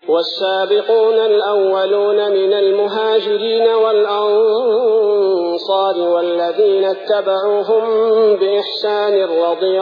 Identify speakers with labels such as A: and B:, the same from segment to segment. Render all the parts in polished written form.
A: والسابقون الأولون من المهاجرين والأنصار والذين اتبعوهم بإحسان رضي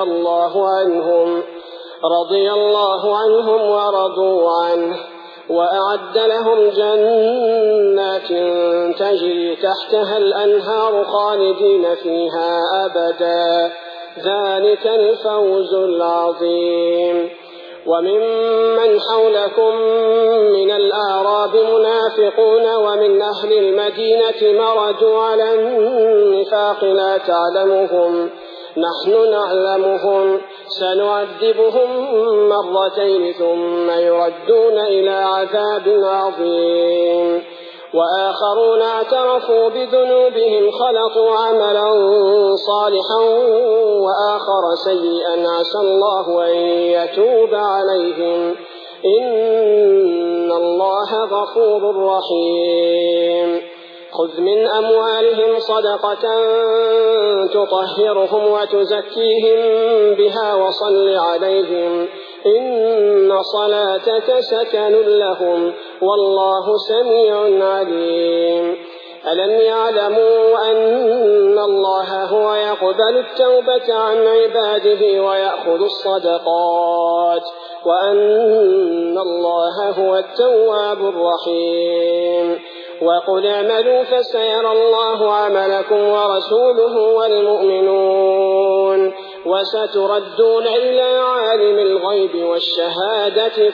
A: الله عنهم ورضوا عنه وأعد لهم جنات تجري تحتها الأنهار خالدين فيها أبدا ذلك الفوز العظيم. وممن حولكم من الأعراب منافقون ومن أهل المدينة مردوا على النفاق لا تعلمهم نحن نعلمهم سنعذبهم مرتين ثم يردون إلى عذاب عظيم. وآخرون اعترفوا بذنوبهم خلطوا عملا صالحا وآخر سيئا عسى الله أن يتوب عليهم إن الله غفور رحيم. خذ من أموالهم صدقة تطهرهم وتزكيهم بها وصل عليهم إن صلاتك سكن لهم والله سميع عليم. ألم يعلموا أن الله هو يقبل التوبة عن عباده ويأخذ الصدقات وأن الله هو التواب الرحيم. وقل اعملوا فسيرى الله عملكم ورسوله والمؤمنون وستردون إلى عالم الغيب والشهادة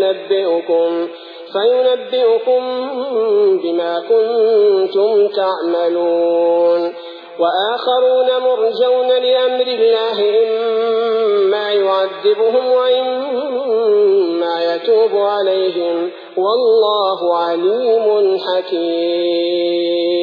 A: فينبئكم بما كنتم تعملون. وآخرون مرجون لأمر الله إما يعذبهم وإما يتوب عليهم والله عليم حكيم.